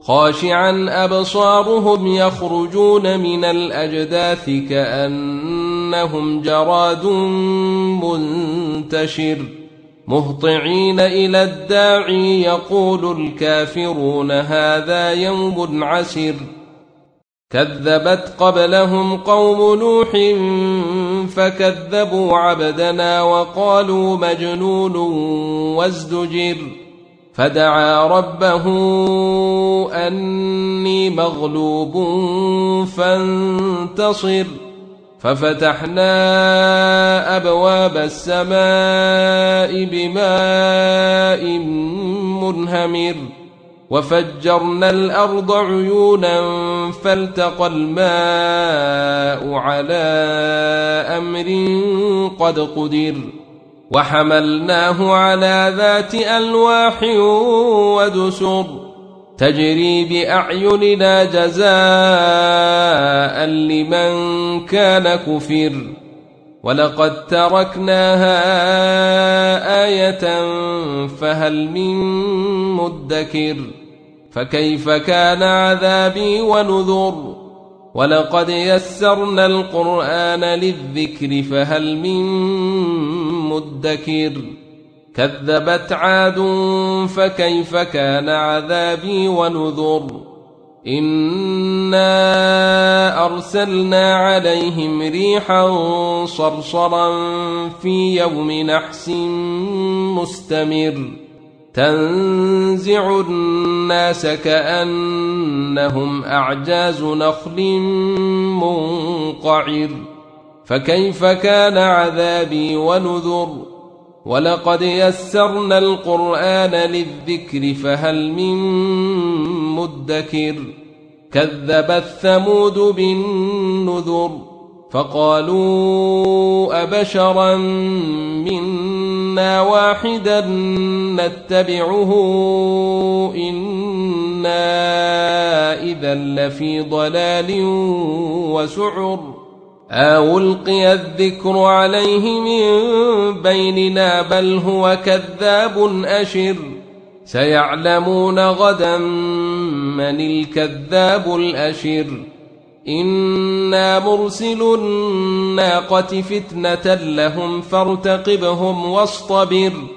خاشعا أبصارهم يخرجون من الأجداث كأنهم جراد منتشر مهطعين إلى الداعي يقول الكافرون هذا يوم عسر كذبت قبلهم قوم نوح فكذبوا عبدنا وقالوا مجنون وازدجر فدعا ربه أني مغلوب فانتصر ففتحنا أبواب السماء بماء منهمر وفجرنا الأرض عيونا فالتقى الماء على أمر قد قدر وحملناه على ذات ألواح ودسر تجري بأعيننا جزاء لمن كان كفر ولقد تركناها آية فهل من مدكر فكيف كان عذابي ونذر ولقد يسرنا القرآن للذكر فهل من مدكر كذبت عاد فكيف كان عذابي ونذر إنا أرسلنا عليهم ريحا صرصرا في يوم نحس مستمر تنزع الناس كأنهم أعجاز نخل منقعر فكيف كان عذابي ونذر ولقد يسرنا القرآن للذكر فهل من مدكر كذبت ثمود بالنذر فقالوا أبشرا منا واحدا نتبعه إنا إذا لفي ضلال وسعر ألقي الذكر عليه من بيننا بل هو كذاب أشر سيعلمون غدا من الكذاب الأشر إنا مرسل الناقة فتنة لهم فارتقبهم واصطبر